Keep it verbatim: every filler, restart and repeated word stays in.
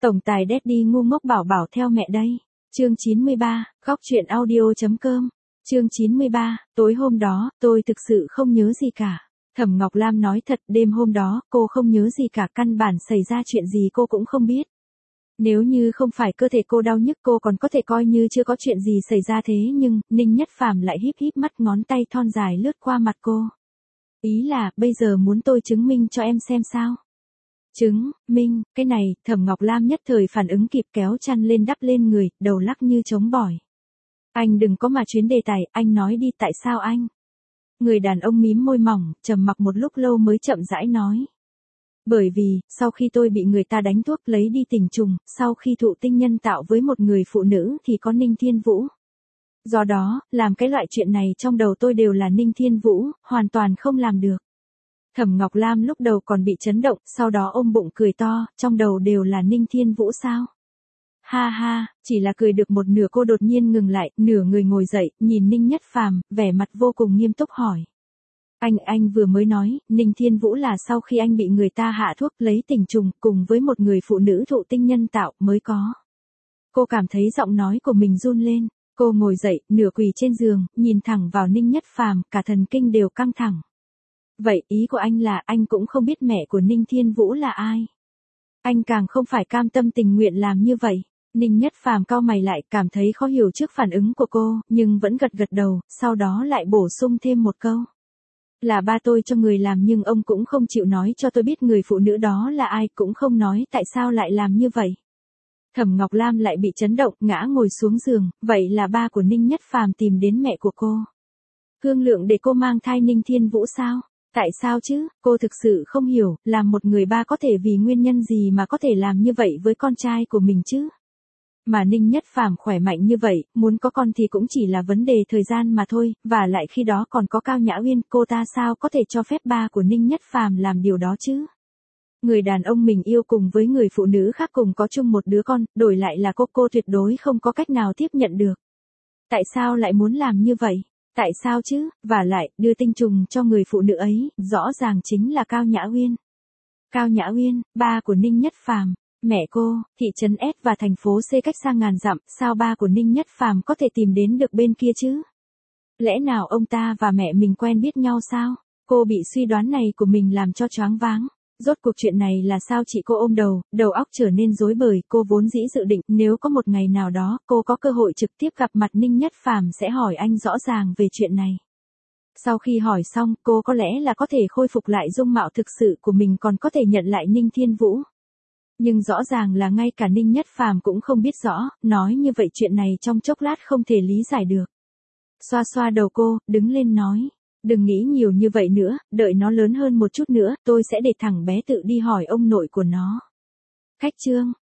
Tổng tài Daddy ngu ngốc bảo bảo theo mẹ đây. Chương chín mươi ba, góc truyện audio.com. Chương chín mươi ba, tối hôm đó, tôi thực sự không nhớ gì cả. Thẩm Ngọc Lam nói thật, đêm hôm đó, cô không nhớ gì cả, căn bản xảy ra chuyện gì cô cũng không biết. Nếu như không phải cơ thể cô đau nhức cô còn có thể coi như chưa có chuyện gì xảy ra, thế nhưng, Ninh Nhất Phàm lại híp híp mắt, ngón tay thon dài lướt qua mặt cô. Ý là, bây giờ muốn tôi chứng minh cho em xem sao? Chứng, minh, cái này, Thẩm Ngọc Lam nhất thời phản ứng kịp, kéo chăn lên đắp lên người, đầu lắc như trống bỏi. Anh đừng có mà chuyến đề tài, anh nói đi, tại sao anh? Người đàn ông mím môi mỏng, trầm mặc một lúc lâu mới chậm rãi nói. Bởi vì, sau khi tôi bị người ta đánh thuốc lấy đi tình trùng, sau khi thụ tinh nhân tạo với một người phụ nữ thì có Ninh Thiên Vũ. Do đó, làm cái loại chuyện này trong đầu tôi đều là Ninh Thiên Vũ, hoàn toàn không làm được. Thẩm Ngọc Lam lúc đầu còn bị chấn động, sau đó ôm bụng cười to, trong đầu đều là Ninh Thiên Vũ sao? Ha ha, chỉ là cười được một nửa cô đột nhiên ngừng lại, nửa người ngồi dậy, nhìn Ninh Nhất Phàm, vẻ mặt vô cùng nghiêm túc hỏi. Anh, anh vừa mới nói, Ninh Thiên Vũ là sau khi anh bị người ta hạ thuốc lấy tình trùng cùng với một người phụ nữ thụ tinh nhân tạo mới có. Cô cảm thấy giọng nói của mình run lên, cô ngồi dậy, nửa quỳ trên giường, nhìn thẳng vào Ninh Nhất Phàm, cả thần kinh đều căng thẳng. Vậy ý của anh là anh cũng không biết mẹ của Ninh Thiên Vũ là ai? Anh càng không phải cam tâm tình nguyện làm như vậy. Ninh Nhất Phàm cau mày lại, cảm thấy khó hiểu trước phản ứng của cô, nhưng vẫn gật gật đầu, sau đó lại bổ sung thêm một câu. Là ba tôi cho người làm nhưng ông cũng không chịu nói cho tôi biết người phụ nữ đó là ai, cũng không nói tại sao lại làm như vậy. Thẩm Ngọc Lam lại bị chấn động, ngã ngồi xuống giường, vậy là ba của Ninh Nhất Phàm tìm đến mẹ của cô. Thương lượng để cô mang thai Ninh Thiên Vũ sao? Tại sao chứ, cô thực sự không hiểu, làm một người ba có thể vì nguyên nhân gì mà có thể làm như vậy với con trai của mình chứ? Mà Ninh Nhất Phàm khỏe mạnh như vậy, muốn có con thì cũng chỉ là vấn đề thời gian mà thôi, và lại khi đó còn có Cao Nhã Uyên, cô ta sao có thể cho phép ba của Ninh Nhất Phàm làm điều đó chứ? Người đàn ông mình yêu cùng với người phụ nữ khác cùng có chung một đứa con, đổi lại là cô, cô tuyệt đối không có cách nào tiếp nhận được. Tại sao lại muốn làm như vậy? Tại sao chứ, và lại, đưa tinh trùng cho người phụ nữ ấy, rõ ràng chính là Cao Nhã Uyên. Cao Nhã Uyên, ba của Ninh Nhất Phàm, mẹ cô, thị trấn S và thành phố C cách xa ngàn dặm, sao ba của Ninh Nhất Phàm có thể tìm đến được bên kia chứ? Lẽ nào ông ta và mẹ mình quen biết nhau sao? Cô bị suy đoán này của mình làm cho choáng váng. Rốt cuộc chuyện này là sao? Chị cô ôm đầu, đầu óc trở nên rối bời, cô vốn dĩ dự định nếu có một ngày nào đó cô có cơ hội trực tiếp gặp mặt Ninh Nhất Phàm sẽ hỏi anh rõ ràng về chuyện này. Sau khi hỏi xong, cô có lẽ là có thể khôi phục lại dung mạo thực sự của mình, còn có thể nhận lại Ninh Thiên Vũ. Nhưng rõ ràng là ngay cả Ninh Nhất Phàm cũng không biết rõ, nói như vậy chuyện này trong chốc lát không thể lý giải được. Xoa xoa đầu cô, đứng lên nói. Đừng nghĩ nhiều như vậy nữa, đợi nó lớn hơn một chút nữa, tôi sẽ để thằng bé tự đi hỏi ông nội của nó. Khách trương,